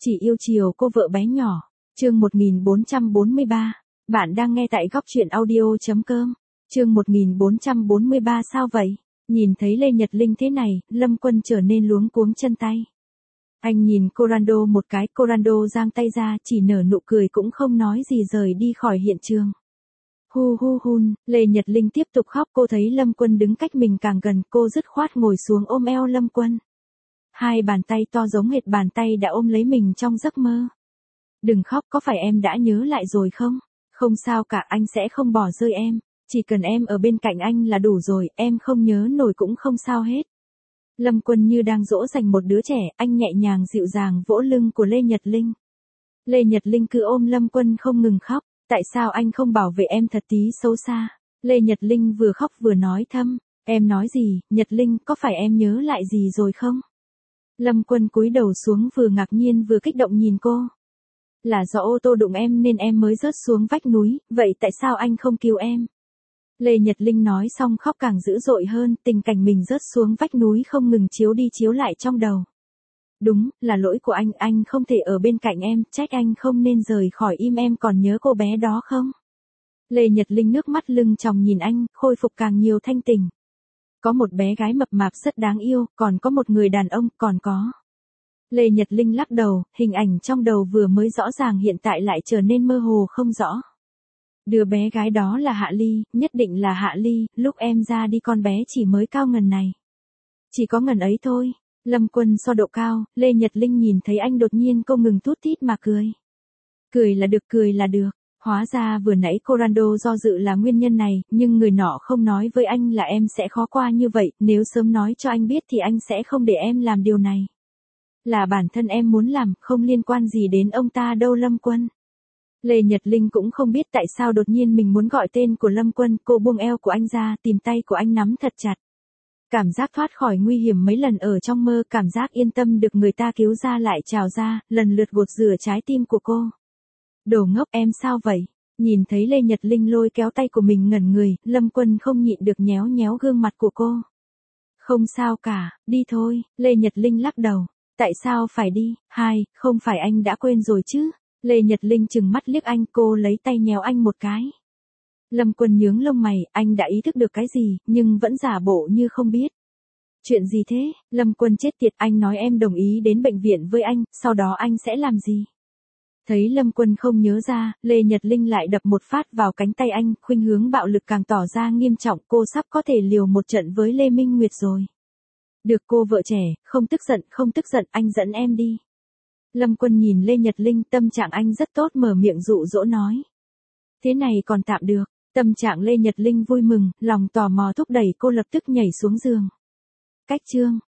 Chỉ yêu chiều cô vợ bé nhỏ. Chương 1443. Bạn đang nghe tại góc truyện audio.com. Chương 1443 sao vậy? Nhìn thấy Lê Nhật Linh thế này, Lâm Quân trở nên luống cuống chân tay. Anh nhìn Corando một cái, Corando giang tay ra, chỉ nở nụ cười cũng không nói gì rời đi khỏi hiện trường. Hu hu hun, Lê Nhật Linh tiếp tục khóc, cô thấy Lâm Quân đứng cách mình càng gần, cô dứt khoát ngồi xuống ôm eo Lâm Quân. Hai bàn tay to giống hệt bàn tay đã ôm lấy mình trong giấc mơ. Đừng khóc, có phải em đã nhớ lại rồi không? Không sao cả, anh sẽ không bỏ rơi em. Chỉ cần em ở bên cạnh anh là đủ rồi, em không nhớ nổi cũng không sao hết. Lâm Quân như đang dỗ dành một đứa trẻ, anh nhẹ nhàng dịu dàng vỗ lưng của Lê Nhật Linh. Lê Nhật Linh cứ ôm Lâm Quân không ngừng khóc, tại sao anh không bảo vệ em thật tí xấu xa? Lê Nhật Linh vừa khóc vừa nói thầm, em nói gì, Nhật Linh, có phải em nhớ lại gì rồi không? Lâm Quân cúi đầu xuống vừa ngạc nhiên vừa kích động nhìn cô. Là do ô tô đụng em nên em mới rớt xuống vách núi, vậy tại sao anh không cứu em? Lê Nhật Linh nói xong khóc càng dữ dội hơn, tình cảnh mình rớt xuống vách núi không ngừng chiếu đi chiếu lại trong đầu. Đúng, là lỗi của anh không thể ở bên cạnh em, trách anh không nên rời khỏi em còn nhớ cô bé đó không? Lê Nhật Linh nước mắt lưng tròng nhìn anh, khôi phục càng nhiều thanh tình. Có một bé gái mập mạp rất đáng yêu, còn có một người đàn ông, còn có. Lê Nhật Linh lắc đầu, hình ảnh trong đầu vừa mới rõ ràng hiện tại lại trở nên mơ hồ không rõ. Đứa bé gái đó là Hạ Ly, nhất định là Hạ Ly, lúc em ra đi con bé chỉ mới cao ngần này. Chỉ có ngần ấy thôi. Lâm Quân so độ cao, Lê Nhật Linh nhìn thấy anh đột nhiên cô ngừng tút tít mà cười. Cười là được. Hóa ra vừa nãy Corando do dự là nguyên nhân này, nhưng người nọ không nói với anh là em sẽ khó qua như vậy, nếu sớm nói cho anh biết thì anh sẽ không để em làm điều này. Là bản thân em muốn làm, không liên quan gì đến ông ta đâu Lâm Quân. Lê Nhật Linh cũng không biết tại sao đột nhiên mình muốn gọi tên của Lâm Quân, cô buông eo của anh ra, tìm tay của anh nắm thật chặt. Cảm giác thoát khỏi nguy hiểm mấy lần ở trong mơ, cảm giác yên tâm được người ta cứu ra lại trào ra, lần lượt gột rửa trái tim của cô. Đồ ngốc, em sao vậy? Nhìn thấy Lê Nhật Linh lôi kéo tay của mình ngẩn người, Lâm Quân không nhịn được nhéo nhéo gương mặt của cô. Không sao cả, đi thôi, Lê Nhật Linh lắc đầu. Tại sao phải đi? Không phải anh đã quên rồi chứ? Lê Nhật Linh trừng mắt liếc anh, cô lấy tay nhéo anh một cái. Lâm Quân nhướng lông mày, anh đã ý thức được cái gì, nhưng vẫn giả bộ như không biết. Chuyện gì thế? Lâm Quân chết tiệt, anh nói em đồng ý đến bệnh viện với anh, sau đó anh sẽ làm gì? Thấy Lâm Quân không nhớ ra, Lê Nhật Linh lại đập một phát vào cánh tay anh, khuynh hướng bạo lực càng tỏ ra nghiêm trọng, cô sắp có thể liều một trận với Lê Minh Nguyệt rồi. Được cô vợ trẻ, không tức giận, anh dẫn em đi. Lâm Quân nhìn Lê Nhật Linh, tâm trạng anh rất tốt, mở miệng dụ dỗ nói. Thế này còn tạm được, tâm trạng Lê Nhật Linh vui mừng, lòng tò mò thúc đẩy cô lập tức nhảy xuống giường. Cách chương